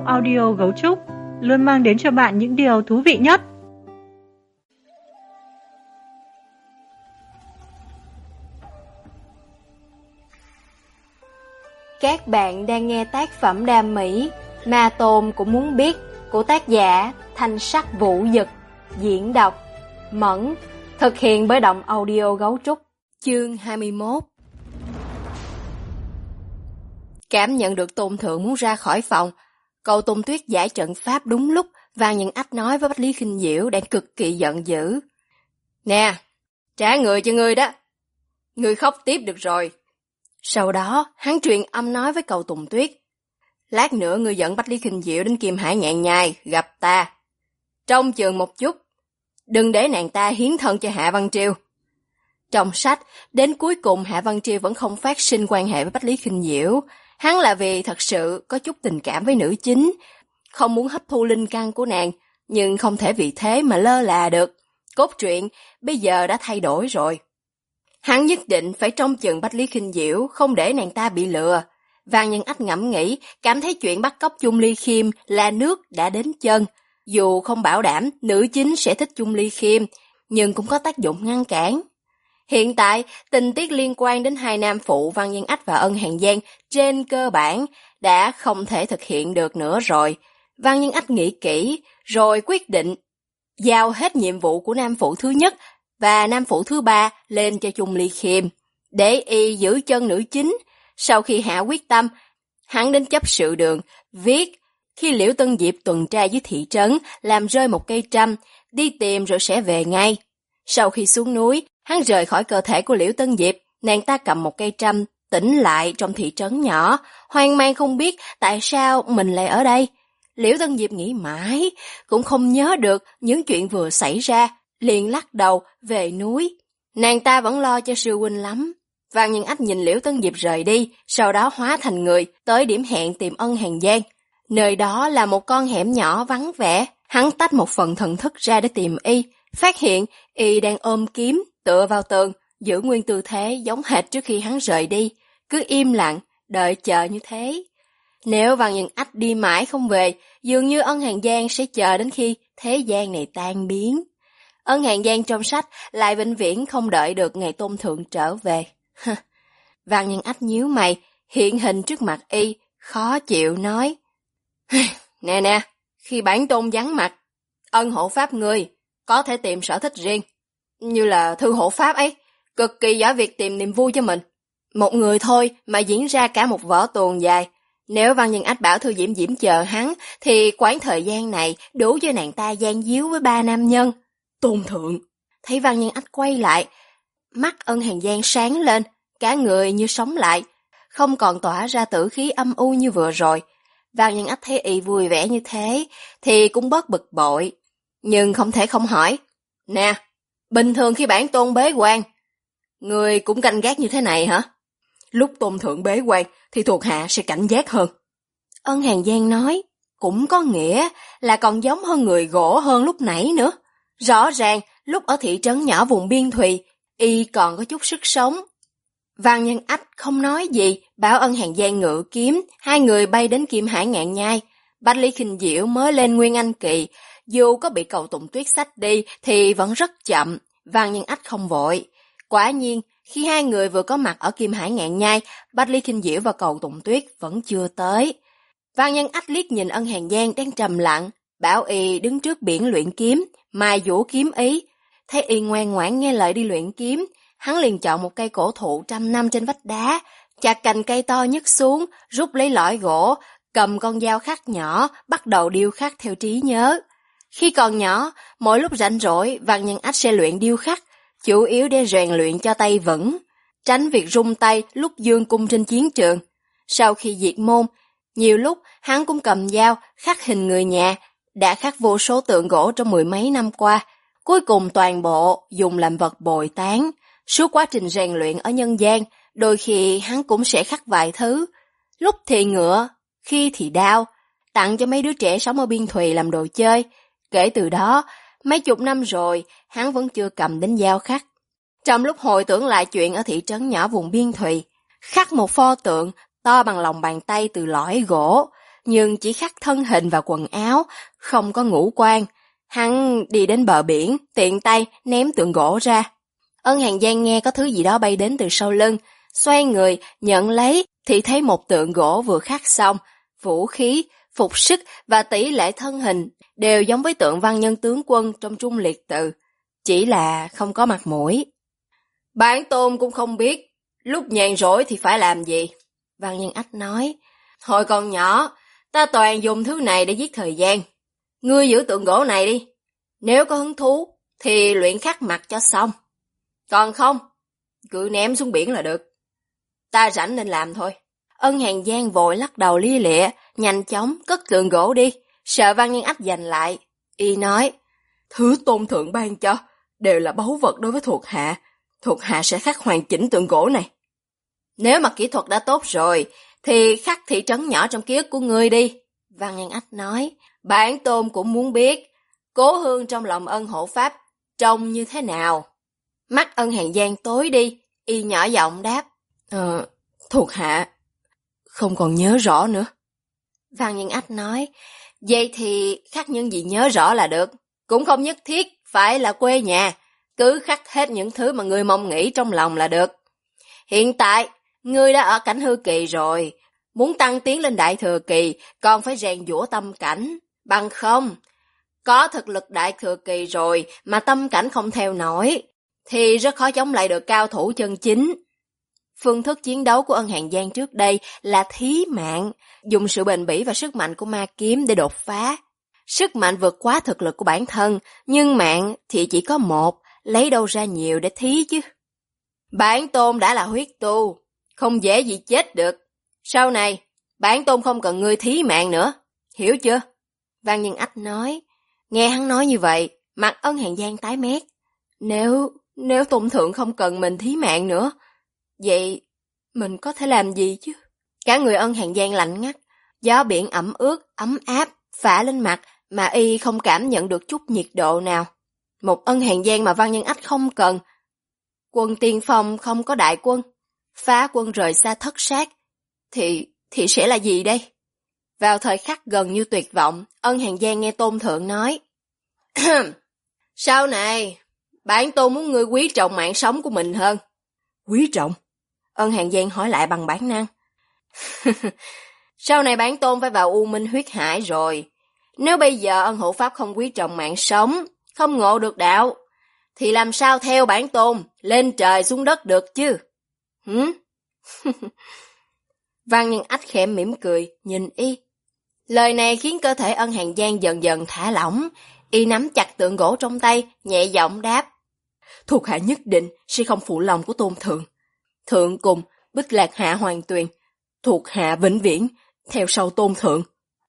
audio Gấu Trúc luôn mang đến cho bạn những điều thú vị nhất. Các bạn đang nghe tác phẩm đam mỹ Ma Tôn Cũng Muốn Biết của tác giả Thanh Sắc Vũ Dực, diễn đọc Mẫn, thực hiện bởi Động Audio Gấu Trúc. Chương 21. Cảm nhận được Tôn Thượng muốn ra khỏi phòng, Cầu Tùng Tuyết giải trận pháp đúng lúc, Vàng Nhân Ách nói với Bách Lý Khinh Diễu đang cực kỳ giận dữ. Nè, trả người cho ngươi đó. Ngươi khóc tiếp được rồi. Sau đó, hắn truyền âm nói với Cầu Tùng Tuyết. Lát nữa ngươi dẫn Bách Lý Khinh Diễu đến Kim Hải Ngạn Nhai, gặp ta. Trông chừng một chút, đừng để nàng ta hiến thân cho Hạ Văn Triều. Trong sách, đến cuối cùng Hạ Văn Triều vẫn không phát sinh quan hệ với Bách Lý Khinh Diễu. Hắn là vì thật sự có chút tình cảm với nữ chính, không muốn hấp thu linh căn của nàng, nhưng không thể vì thế mà lơ là được. Cốt truyện bây giờ đã thay đổi rồi. Hắn nhất định phải trông chừng Bách Lý Khinh Diễu, không để nàng ta bị lừa. Vàng Nhân Ách ngẫm nghĩ, cảm thấy chuyện bắt cóc Chung Ly Khiêm là nước đã đến chân. Dù không bảo đảm nữ chính sẽ thích Chung Ly Khiêm, nhưng cũng có tác dụng ngăn cản. Hiện tại, tình tiết liên quan đến hai nam phụ Văn Nhân Ách và Ân Hàn Giang trên cơ bản đã không thể thực hiện được nữa rồi. Văn Nhân Ách nghĩ kỹ, rồi quyết định giao hết nhiệm vụ của nam phụ thứ nhất và nam phụ thứ ba lên cho Chung Ly Khiêm, để y giữ chân nữ chính. Sau khi hạ quyết tâm, hắn đến chấp sự đường, viết khi Liễu Tân Diệp tuần tra dưới thị trấn, làm rơi một cây trâm, đi tìm rồi sẽ về ngay. Sau khi xuống núi, hắn rời khỏi cơ thể của Liễu Tân Diệp, nàng ta cầm một cây trâm, tỉnh lại trong thị trấn nhỏ, hoang mang không biết tại sao mình lại ở đây. Liễu Tân Diệp nghĩ mãi, cũng không nhớ được những chuyện vừa xảy ra, liền lắc đầu về núi. Nàng ta vẫn lo cho sư huynh lắm. Vàng Nhân Ách nhìn Liễu Tân Diệp rời đi, sau đó hóa thành người, tới điểm hẹn tìm Ân Hàn Giang. Nơi đó là một con hẻm nhỏ vắng vẻ, hắn tách một phần thần thức ra để tìm y, phát hiện y đang ôm kiếm, tựa vào tường, giữ nguyên tư thế giống hệt trước khi hắn rời đi, cứ im lặng, đợi chờ như thế. Nếu Vàng Nhân Ách đi mãi không về, dường như Ân Hàn Giang sẽ chờ đến khi thế gian này tan biến. Ân Hàn Giang trong sách lại vĩnh viễn không đợi được ngày Tôn Thượng trở về. Vàng Nhân Ách nhíu mày, hiện hình trước mặt y, khó chịu nói. Nè, khi bản tôn vắng mặt, Ân hộ pháp ngươi có thể tìm sở thích riêng, như là Thư hộ pháp ấy, cực kỳ giỏi việc tìm niềm vui cho mình. Một người thôi mà diễn ra cả một vở tuồng dài. Nếu Văn Nhân Ách bảo Thư Diễm Diễm chờ hắn, thì quãng thời gian này đủ cho nàng ta gian díu với 3 nam nhân. Tôn Thượng! Thấy Văn Nhân Ách quay lại, mắt Ân Hàn Giang sáng lên, cả người như sống lại, không còn tỏa ra tử khí âm u như vừa rồi. Văn Nhân Ách thấy y vui vẻ như thế, thì cũng bớt bực bội. Nhưng không thể không hỏi. Nè, bình thường khi bản tôn bế quan, người cũng canh gác như thế này hả? Lúc Tôn Thượng bế quan thì thuộc hạ sẽ cảnh giác hơn. Ân Hàn Giang nói, cũng có nghĩa là còn giống hơn người gỗ hơn lúc nãy nữa. Rõ ràng, lúc ở thị trấn nhỏ vùng biên thùy, y còn có chút sức sống. Văn Nhân Ách không nói gì, bảo Ân Hàn Giang ngự kiếm, hai người bay đến Kim Hải Ngạn Nhai. Bách Lý Khinh Diễu mới lên Nguyên Anh Kỳ, dù có bị Cầu Tùng Tuyết xách đi thì vẫn rất chậm, Văn Nhân Ách không vội. Quả nhiên, khi hai người vừa có mặt ở Kim Hải Ngạn Nhai, Bách Lý Khinh Diễu và Cầu Tùng Tuyết vẫn chưa tới. Văn Nhân Ách liếc nhìn Ân Hàn Giang đang trầm lặng, bảo y đứng trước biển luyện kiếm, mài dũa kiếm ý. Thấy y ngoan ngoãn nghe lời đi luyện kiếm, hắn liền chọn một cây cổ thụ 100 năm trên vách đá, chặt cành cây to nhất xuống, rút lấy lõi gỗ, cầm con dao khắc nhỏ, bắt đầu điêu khắc theo trí nhớ. Khi còn nhỏ, mỗi lúc rảnh rỗi, Văn Nhân Ách sẽ luyện điêu khắc, chủ yếu để rèn luyện cho tay vững, tránh việc rung tay lúc dương cung trên chiến trường. Sau khi diệt môn, nhiều lúc hắn cũng cầm dao khắc hình người nhà, đã khắc vô số tượng gỗ trong 10 mấy năm qua, cuối cùng toàn bộ dùng làm vật bồi tán. Suốt quá trình rèn luyện ở nhân gian, đôi khi hắn cũng sẽ khắc vài thứ, lúc thì ngựa, khi thì đao, tặng cho mấy đứa trẻ sống ở biên thùy làm đồ chơi. Kể từ đó, mấy chục năm rồi, hắn vẫn chưa cầm đến dao khắc. Trong lúc hồi tưởng lại chuyện ở thị trấn nhỏ vùng biên thùy, khắc một pho tượng to bằng lòng bàn tay từ lõi gỗ, nhưng chỉ khắc thân hình và quần áo, không có ngũ quan. Hắn đi đến bờ biển, tiện tay ném tượng gỗ ra. Ân Hàn Giang nghe có thứ gì đó bay đến từ sau lưng, xoay người, nhận lấy thì thấy một tượng gỗ vừa khắc xong, vũ khí, phục sức và tỷ lệ thân hình đều giống với tượng văn nhân tướng quân trong Trung Liệt Tự, chỉ là không có mặt mũi. Bản tôn cũng không biết, lúc nhàn rỗi thì phải làm gì. Văn Nhân Ách nói, hồi còn nhỏ, ta toàn dùng thứ này để giết thời gian. Ngươi giữ tượng gỗ này đi, nếu có hứng thú thì luyện khắc mặt cho xong. Còn không, cứ ném xuống biển là được. Ta rảnh nên làm thôi. Ân Hàn Giang vội lắc đầu lia lịa, nhanh chóng cất tượng gỗ đi, sợ Văn Nhân Ách giành lại. Y nói, thứ tôn thượng ban cho đều là báu vật đối với thuộc hạ sẽ khắc hoàn chỉnh tượng gỗ này. Nếu mà kỹ thuật đã tốt rồi, thì khắc thị trấn nhỏ trong ký ức của ngươi đi. Văn Nhân Ách nói, bản tôn cũng muốn biết, cố hương trong lòng Ân hộ pháp trông như thế nào. Mắt Ân Hàn Giang tối đi, y nhỏ giọng đáp, thuộc hạ không còn nhớ rõ nữa. Văn Nhân Ách nói, vậy thì khắc những gì nhớ rõ là được, cũng không nhất thiết phải là quê nhà, cứ khắc hết những thứ mà ngươi mong nghĩ trong lòng là được. Hiện tại, ngươi đã ở cảnh hư kỳ rồi, muốn tăng tiến lên đại thừa kỳ, còn phải rèn giũa tâm cảnh, bằng không. Có thực lực đại thừa kỳ rồi mà tâm cảnh không theo nổi, thì rất khó chống lại được cao thủ chân chính. Phương thức chiến đấu của Ân Hàn Giang trước đây là thí mạng, dùng sự bền bỉ và sức mạnh của ma kiếm để đột phá. Sức mạnh vượt quá thực lực của bản thân, nhưng mạng thì chỉ có một, lấy đâu ra nhiều để thí chứ. Bản tôn đã là huyết tu, không dễ gì chết được. Sau này, bản tôn không cần ngươi thí mạng nữa, hiểu chưa? Văn Nhân Ách nói. Nghe hắn nói như vậy, mặt Ân Hàn Giang tái mét. Nếu tôn thượng không cần mình thí mạng nữa, vậy mình có thể làm gì chứ? Cả người Ân Hàn Giang lạnh ngắt, gió biển ẩm ướt, ấm áp, phả lên mặt mà y không cảm nhận được chút nhiệt độ nào. Một Ân Hàn Giang mà Văn Nhân Ách không cần. Quân tiên phong không có đại quân, phá quân rời xa thất sát, thì sẽ là gì đây? Vào thời khắc gần như tuyệt vọng, Ân Hàn Giang nghe Tôn Thượng nói, sau này, bản tôn muốn ngươi quý trọng mạng sống của mình hơn. Quý trọng? Ân Hàn Giang hỏi lại bằng bản năng. Sau này bản tôn phải vào U Minh huyết hải rồi. Nếu bây giờ Ân hộ pháp không quý trọng mạng sống, không ngộ được đạo, thì làm sao theo bản tôn lên trời xuống đất được chứ? Văn Nhân Ách khẽ mỉm cười, nhìn y. Lời này khiến cơ thể Ân Hàn Giang dần dần thả lỏng, y nắm chặt tượng gỗ trong tay, nhẹ giọng đáp. Thuộc hạ nhất định sẽ không phụ lòng của Tôn Thượng. Thượng cùng, Bích Lạc Hạ Hoàng Tuyền, thuộc hạ vĩnh viễn, theo sau Tôn Thượng.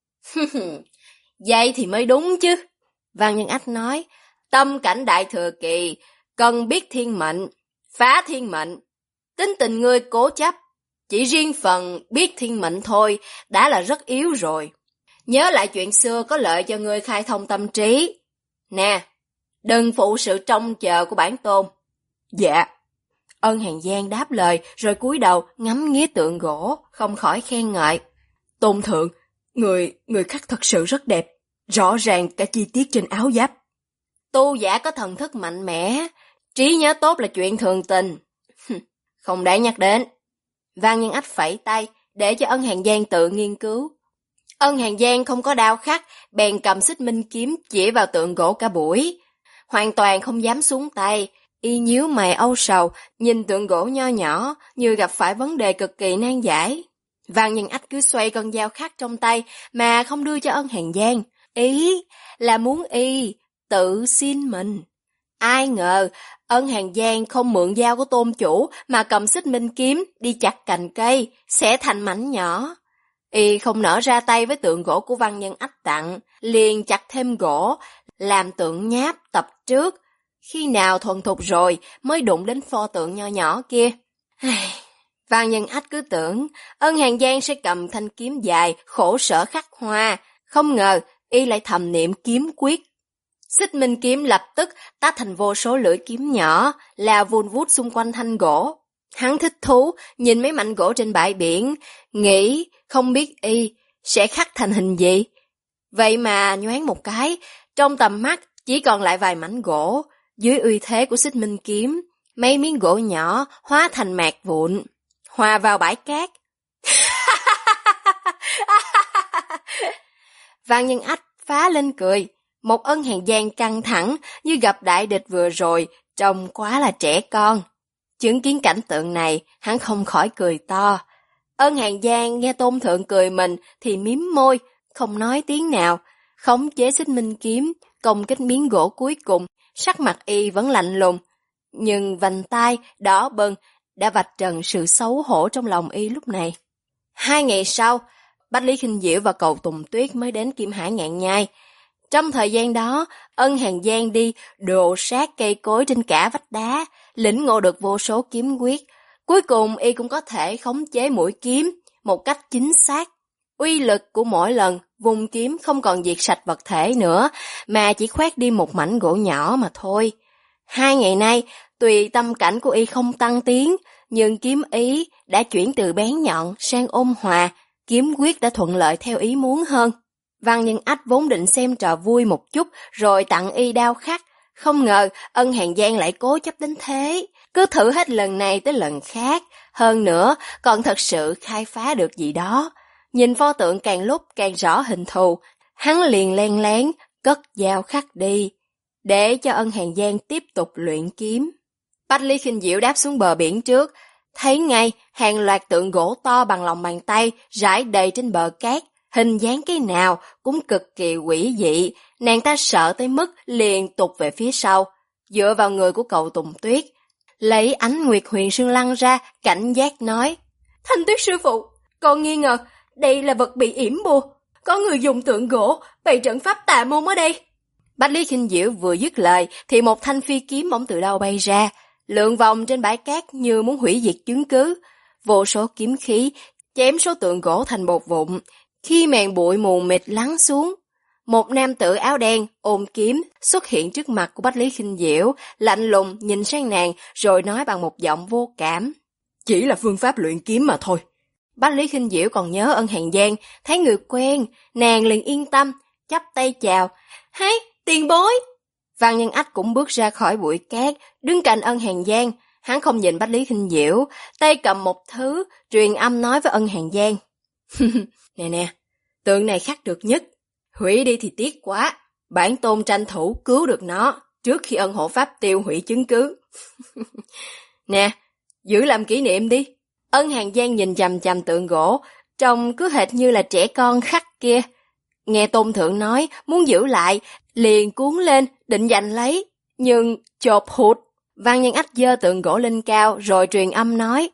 Vậy thì mới đúng chứ. Văn Nhân Ách nói, tâm cảnh đại thừa kỳ, cần biết thiên mệnh, phá thiên mệnh. Tính tình ngươi cố chấp, chỉ riêng phần biết thiên mệnh thôi đã là rất yếu rồi. Nhớ lại chuyện xưa có lợi cho ngươi khai thông tâm trí. Nè, đừng phụ sự trông chờ của bản tôn. Dạ. Ân Hàn Giang đáp lời rồi cúi đầu ngắm nghía tượng gỗ, không khỏi khen ngợi. Tôn Thượng, người khắc thật sự rất đẹp, rõ ràng cả chi tiết trên áo giáp. Tu giả có thần thức mạnh mẽ, trí nhớ tốt là chuyện thường tình. Không đáng nhắc đến. Văn Nhân Ách phẩy tay để cho Ân Hàn Giang tự nghiên cứu. Ân Hàn Giang không có đao khắc, bèn cầm xích minh kiếm chỉ vào tượng gỗ cả buổi. Hoàn toàn không dám xuống tay, y nhíu mày âu sầu, nhìn tượng gỗ nho nhỏ như gặp phải vấn đề cực kỳ nan giải. Văn Nhân Ách cứ xoay con dao khắc trong tay mà không đưa cho Ân Hàn Giang. Ý là muốn y tự xin mình. Ai ngờ Ân Hàn Giang không mượn dao của tôn chủ mà cầm xích minh kiếm đi chặt cành cây, xẻ thành mảnh nhỏ. Y không nỡ ra tay với tượng gỗ của Văn Nhân Ách tặng, liền chặt thêm gỗ, làm tượng nháp tập trước. Khi nào thuần thục rồi mới đụng đến pho tượng nho nhỏ kia. Văn Nhân Ách cứ tưởng Ân Hàn Giang sẽ cầm thanh kiếm dài khổ sở khắc hoa, không ngờ y lại thầm niệm kiếm quyết. Xích minh kiếm lập tức tách thành vô số lưỡi kiếm nhỏ, lao vun vút xung quanh thanh gỗ. Hắn thích thú nhìn mấy mảnh gỗ trên bãi biển, nghĩ không biết y sẽ khắc thành hình gì? Vậy mà nhoáng một cái, trong tầm mắt chỉ còn lại vài mảnh gỗ. Dưới uy thế của xích minh kiếm, mấy miếng gỗ nhỏ hóa thành mạt vụn, hòa vào bãi cát. Văn Nhân Ách phá lên cười. Một Ân Hàn Giang căng thẳng như gặp đại địch vừa rồi, trông quá là trẻ con. Chứng kiến cảnh tượng này, hắn không khỏi cười to. Ân Hàn Giang nghe Tôn Thượng cười mình thì mím môi, không nói tiếng nào. Khống chế xích minh kiếm, công kích miếng gỗ cuối cùng, sắc mặt y vẫn lạnh lùng. Nhưng vành tai đỏ bừng đã vạch trần sự xấu hổ trong lòng y lúc này. 2 ngày sau, Bách Lý Khinh Diễu và Cầu Tùng Tuyết mới đến Kim Hải Ngạn Nhai. Trong thời gian đó, Ân Hàn Giang đi đồ sát cây cối trên cả vách đá, lĩnh ngộ được vô số kiếm quyết. Cuối cùng y cũng có thể khống chế mũi kiếm một cách chính xác. Uy lực của mỗi lần vùng kiếm không còn diệt sạch vật thể nữa, mà chỉ khoét đi một mảnh gỗ nhỏ mà thôi. 2 ngày nay, tuy tâm cảnh của y không tăng tiến, nhưng kiếm ý đã chuyển từ bén nhọn sang ôn hòa, kiếm quyết đã thuận lợi theo ý muốn hơn. Văn Nhân Ách vốn định xem trò vui một chút rồi tặng y đao khắc, không ngờ Ân Hàn Giang lại cố chấp đến thế, cứ thử hết lần này tới lần khác, hơn nữa còn thật sự khai phá được gì đó. Nhìn pho tượng càng lúc càng rõ hình thù, hắn liền len lén cất dao khắc đi, để cho Ân Hàn Giang tiếp tục luyện kiếm. Bách Lý Khinh Diễu đáp xuống bờ biển trước, thấy ngay hàng loạt tượng gỗ to bằng lòng bàn tay rải đầy trên bờ cát, hình dáng cái nào cũng cực kỳ quỷ dị, nàng ta sợ tới mức liền tụt về phía sau, dựa vào người của Cầu Tùng Tuyết, lấy ánh Nguyệt Huyền Sương Lăng ra, cảnh giác nói: Thanh Tuyết sư phụ, con nghi ngờ đây là vật bị yểm bùa, có người dùng tượng gỗ bày trận pháp tà môn ở đây. Bách Lý Khinh Diễu vừa dứt lời thì một thanh phi kiếm bỗng từ đâu bay ra, lượn vòng trên bãi cát như muốn hủy diệt chứng cứ. Vô số kiếm khí chém số tượng gỗ thành bột vụn. Khi màn bụi mù mịt lắng xuống, một nam tử áo đen ôm kiếm xuất hiện trước mặt của Bách Lý Khinh Diễu, lạnh lùng nhìn sang nàng rồi nói bằng một giọng vô cảm: Chỉ là phương pháp luyện kiếm mà thôi. Bách Lý Khinh Diễu còn nhớ Ân Hàn Giang, thấy người quen, nàng liền yên tâm, chắp tay chào: Hây, tiền bối! Văn Nhân Ách cũng bước ra khỏi bụi cát, đứng cạnh Ân Hàn Giang. Hắn không nhìn Bách Lý Khinh Diễu, tay cầm một thứ, truyền âm nói với Ân Hàn Giang: Nè nè, tượng này khắc được nhất, hủy đi thì tiếc quá, bản tôn tranh thủ cứu được nó trước khi ân hộ pháp tiêu hủy chứng cứ. Nè, giữ làm kỷ niệm đi. Ân Hàn Giang nhìn chằm chằm tượng gỗ, trông cứ hệt như là trẻ con khắc kia. Nghe Tôn Thượng nói muốn giữ lại, liền cuốn lên định giành lấy, nhưng chộp hụt. Văn Nhân Ách giơ tượng gỗ lên cao rồi truyền âm nói: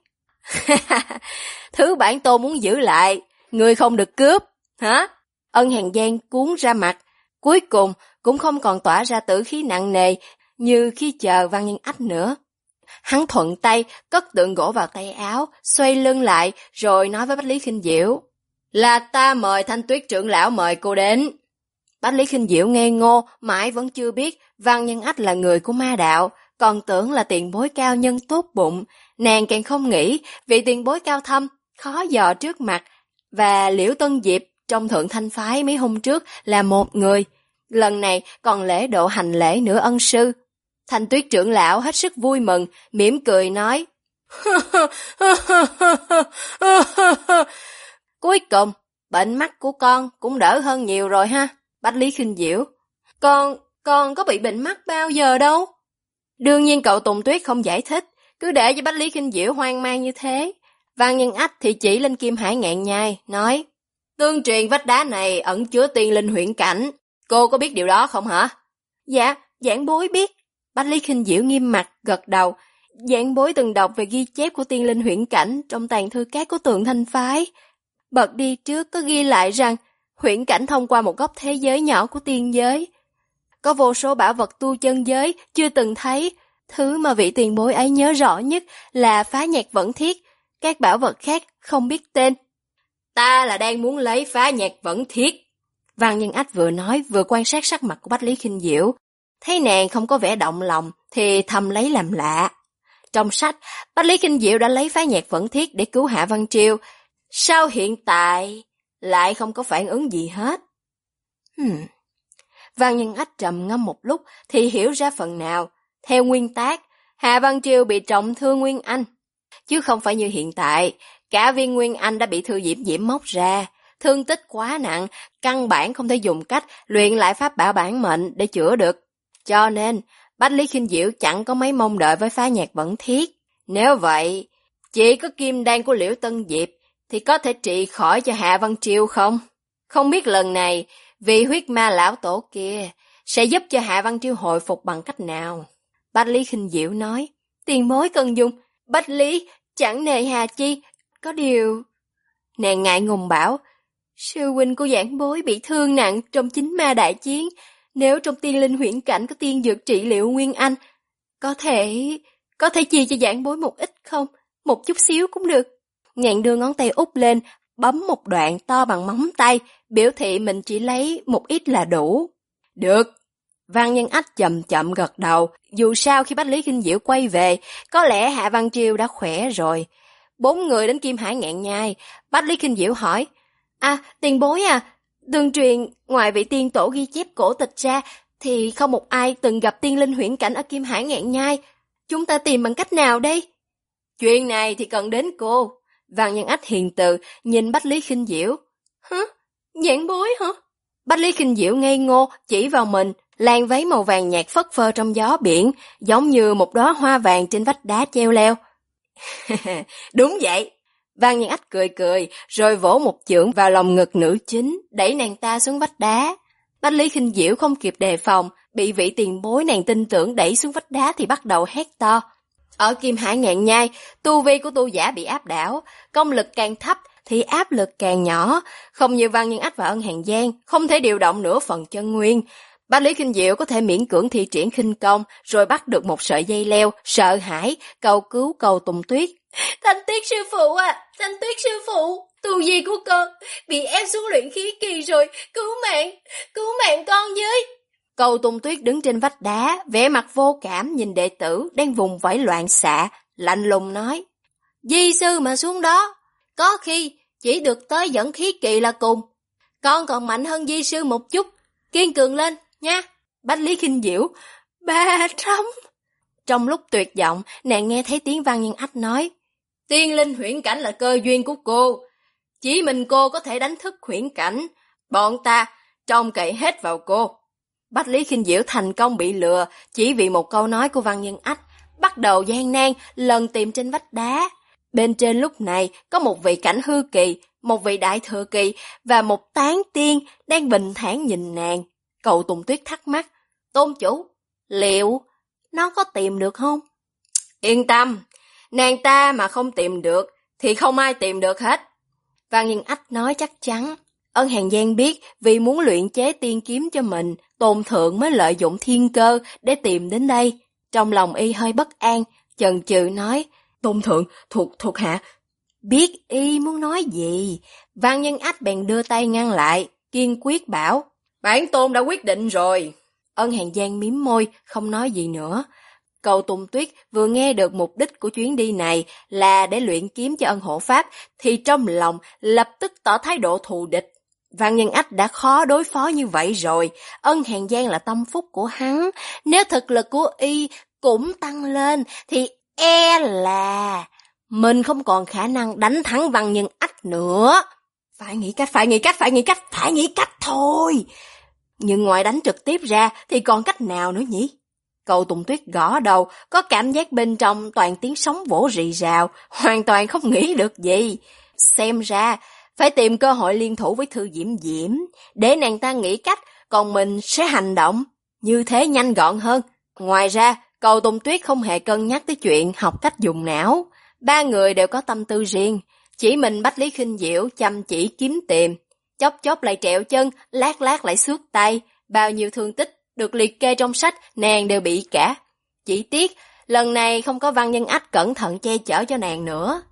Thứ bản tôn muốn giữ lại, ngươi không được cướp, hả? Ân Hàn Giang cuốn ra mặt, cuối cùng cũng không còn tỏa ra tử khí nặng nề như khi chờ Văn Nhân Ách nữa. Hắn thuận tay cất tượng gỗ vào tay áo, xoay lưng lại rồi nói với Bách Lý Khinh Diễu: Là ta mời Thanh Tuyết trưởng lão mời cô đến. Bách Lý Khinh Diễu ngây ngô, mãi vẫn chưa biết Văn Nhân Ách là người của ma đạo, còn tưởng là tiền bối cao nhân tốt bụng. Nàng càng không nghĩ vị tiền bối cao thâm, khó dò trước mặt, và Liễu Tân Diệp trong Thượng Thanh Phái mấy hôm trước là một người. Lần này còn lễ độ hành lễ nửa ân sư. Thanh Tuyết trưởng lão hết sức vui mừng, mỉm cười nói: Cuối cùng, bệnh mắt của con cũng đỡ hơn nhiều rồi ha. Bách Lý Khinh Diễu: Con có bị bệnh mắt bao giờ đâu. Đương nhiên Cậu Tùng Tuyết không giải thích, cứ để cho Bách Lý Khinh Diễu hoang mang như thế. Văn Nhân Ách thì chỉ lên Kim Hải Ngạn Nhai, nói: Tương truyền vách đá này ẩn chứa tiên linh huyễn cảnh, cô có biết điều đó không hả? Dạ, giảng bối biết. Bách Lý Khinh Diễu nghiêm mặt gật đầu. Giảng bối từng đọc về ghi chép của tiên linh huyễn cảnh trong tàng thư cát của Thượng Thanh Phái. Bậc đi trước có ghi lại rằng huyễn cảnh thông qua một góc thế giới nhỏ của tiên giới. Có vô số bảo vật tu chân giới chưa từng thấy. Thứ mà vị tiền bối ấy nhớ rõ nhất là phá nhạc vẫn thiết, các bảo vật khác không biết tên. Ta là đang muốn lấy phá nhạc vẫn thiết. Văn Nhân Ách vừa nói vừa quan sát sắc mặt của Bách Lý Khinh Diễu. Thấy nàng không có vẻ động lòng thì thầm lấy làm lạ. Trong sách, Bách Lý Khinh Diễu đã lấy phá nhạc vẫn thiết để cứu Hạ Văn Triều. Sao hiện tại lại không có phản ứng gì hết. Văn Nhân Ách trầm ngâm một lúc thì hiểu ra phần nào. Theo nguyên tắc, Hạ Văn Triều bị trọng thương Nguyên Anh, chứ không phải như hiện tại, cả viên Nguyên Anh đã bị Thư Diễm Diễm móc ra. Thương tích quá nặng, căn bản không thể dùng cách luyện lại pháp bảo bản mệnh để chữa được. Cho nên, Bách Lý Khinh Diệu chẳng có mấy mong đợi với phá nhạc vẫn thiết. Nếu vậy, chỉ có kim đan của Liễu Tân Diệp thì có thể trị khỏi cho Hạ Văn Triều không? Không biết lần này, vì huyết ma lão tổ kia sẽ giúp cho Hạ Văn Triều hồi phục bằng cách nào? Bách Lý Khinh Diệu nói, tiền bối cần dùng, Bách Lý chẳng nề hà chi, có điều... Nàng ngại ngùng bảo, sư huynh của giảng bối bị thương nặng trong chính ma đại chiến, nếu trong tiên linh huyễn cảnh có tiên dược trị liệu Nguyên Anh, có thể chia cho giảng bối một ít không? Một chút xíu cũng được. Nàng đưa ngón tay út lên, bấm một đoạn to bằng móng tay, biểu thị mình chỉ lấy một ít là đủ. Được. Văn Nhân Ách chậm chậm gật đầu, dù sao khi Bách Lý Khinh Diệu quay về, có lẽ Hạ Văn Triều đã khỏe rồi. 4 người đến Kim Hải Ngạn Nhai, Bách Lý Khinh Diệu hỏi, tiền bối tương truyền ngoài vị tiên tổ ghi chép cổ tịch ra, thì không một ai từng gặp tiên linh huyễn cảnh ở Kim Hải Ngạn Nhai. Chúng ta tìm bằng cách nào đây? Chuyện này thì cần đến cô. Văn Nhân Ách hiền từ nhìn Bách Lý Khinh Diệu. Giảng bối hả? Bách Lý Khinh Diệu ngây ngô chỉ vào mình, làn váy màu vàng nhạt phất phơ trong gió biển, giống như một đóa hoa vàng trên vách đá treo leo. Đúng vậy. Văn Nhân Ách cười cười, rồi vỗ một chưởng vào lòng ngực nữ chính, đẩy nàng ta xuống vách đá. Bách Lý Khinh Diệu không kịp đề phòng, bị vị tiền bối nàng tin tưởng đẩy xuống vách đá thì bắt đầu hét to. Ở Kim Hải Ngạn Nhai, tu vi của tu giả bị áp đảo, công lực càng thấp thì áp lực càng nhỏ, không như Văn Nhân Ách và Ân Hàn Giang, không thể điều động nửa phần chân nguyên. Bách Lý Khinh Diệu có thể miễn cưỡng thi triển khinh công, rồi bắt được một sợi dây leo, sợ hãi, cầu cứu Cầu Tùng Tuyết. Thanh Tuyết sư phụ Thanh Tuyết sư phụ, tu vi của con bị ép xuống luyện khí kỳ rồi, cứu mạng con với. Cầu Tùng Tuyết đứng trên vách đá, vẻ mặt vô cảm nhìn đệ tử đang vùng vẫy loạn xạ, lạnh lùng nói. Di sư mà xuống đó, có khi chỉ được tới dẫn khí kỳ là cùng. Con còn mạnh hơn di sư một chút, kiên cường lên nha. Bách Lý Khinh Diệu, 300. Trong lúc tuyệt vọng, nàng nghe thấy tiếng Văn Nhân Ách nói, tiên linh huyễn cảnh là cơ duyên của cô, chỉ mình cô có thể đánh thức huyễn cảnh, bọn ta trông cậy hết vào cô. Bách Lý Khinh Diệu thành công bị lừa chỉ vì một câu nói của Văn Nhân Ách, bắt đầu gian nan lần tìm trên vách đá. Bên trên lúc này có một vị cảnh hư kỳ, một vị đại thừa kỳ và một tán tiên đang bình thản nhìn nàng. Cầu Tùng Tuyết thắc mắc, tôn chủ, liệu nó có tìm được không? Yên tâm, nàng ta mà không tìm được thì không ai tìm được hết. Văn Nhân Ách nói chắc chắn. Ân Hàn Giang biết vì muốn luyện chế tiên kiếm cho mình, Tôn Thượng mới lợi dụng thiên cơ để tìm đến đây. Trong lòng y hơi bất an, chần chừ nói, Tôn Thượng, thuộc hạ. Biết y muốn nói gì, Văn Nhân Ách bèn đưa tay ngăn lại, kiên quyết bảo, bản tôn đã quyết định rồi. Ân Hàn Giang mím môi, không nói gì nữa. Cầu Tùng Tuyết vừa nghe được mục đích của chuyến đi này là để luyện kiếm cho Ân Hộ Pháp, thì trong lòng lập tức tỏ thái độ thù địch. Văn Nhân Ách đã khó đối phó như vậy rồi, Ân Hàn Giang là tâm phúc của hắn, nếu thực lực của y cũng tăng lên thì e là mình không còn khả năng đánh thắng Văn Nhân Ách nữa. Phải nghĩ cách thôi. Nhưng ngoài đánh trực tiếp ra thì còn cách nào nữa nhỉ? Cầu Tùng Tuyết gõ đầu, có cảm giác bên trong toàn tiếng sóng vỗ rì rào, hoàn toàn không nghĩ được gì. Xem ra, phải tìm cơ hội liên thủ với Thư Diễm Diễm, để nàng ta nghĩ cách, còn mình sẽ hành động, như thế nhanh gọn hơn. Ngoài ra, Cầu Tùng Tuyết không hề cân nhắc tới chuyện học cách dùng não. 3 người đều có tâm tư riêng, chỉ mình Bách Lý Khinh Diệu chăm chỉ kiếm tìm, chốc lại trẹo chân, lát lại xước tay, bao nhiêu thương tích được liệt kê trong sách nàng đều bị cả. Chỉ tiếc, lần này không có Văn Nhân Ách cẩn thận che chở cho nàng nữa.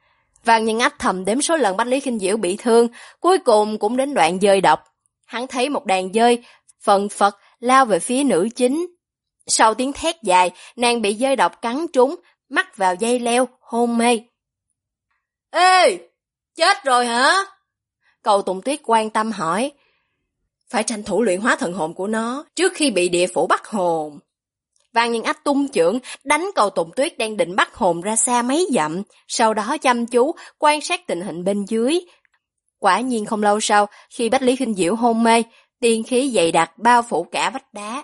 Văn Nhân Ách thầm đếm số lần Bách Lý Khinh Diệu bị thương, cuối cùng cũng đến đoạn dơi độc. Hắn thấy một đàn dơi phần phật lao về phía nữ chính. Sau tiếng thét dài, nàng bị dơi độc cắn trúng, mắc vào dây leo, hôn mê. Ê, chết rồi hả? Cầu Tùng Tuyết quan tâm hỏi. Phải tranh thủ luyện hóa thần hồn của nó trước khi bị địa phủ bắt hồn. Vàng Nhân Ách tung chưởng đánh Cầu Tùng Tuyết đang định bắt hồn ra xa mấy dặm, sau đó chăm chú quan sát tình hình bên dưới. Quả nhiên không lâu sau, khi Bách Lý Khinh Diễu hôn mê, tiên khí dày đặc bao phủ cả vách đá.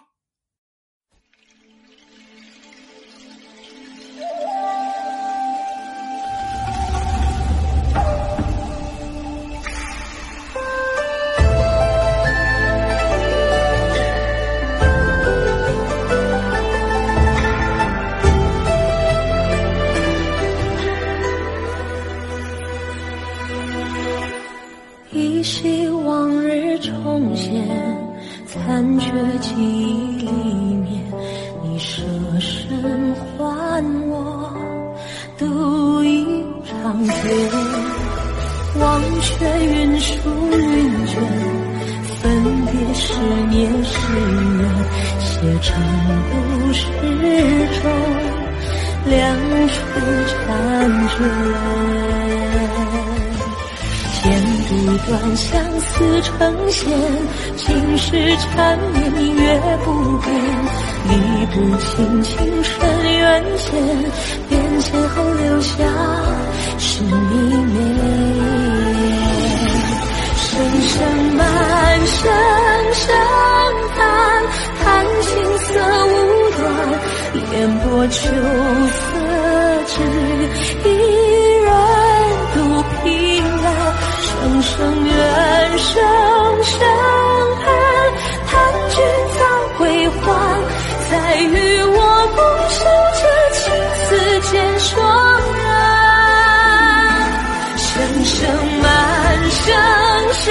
依稀往日重现，残缺记忆里面，你舍身还我独饮长天。忘却云舒云卷，分别是年是缘，写成故事中两处婵娟。剪不断相思成线，情是缠绵明月不变，理不清情深缘浅，变迁后留下是你美。声声满声声叹，叹青涩无端，烟波秋色只一人独凭栏。声声怨，声声恨，叹君早归还，再与我共守这青丝渐霜染。声声满，声声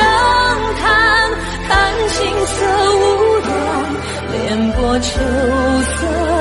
叹，叹青涩无端，莲波秋色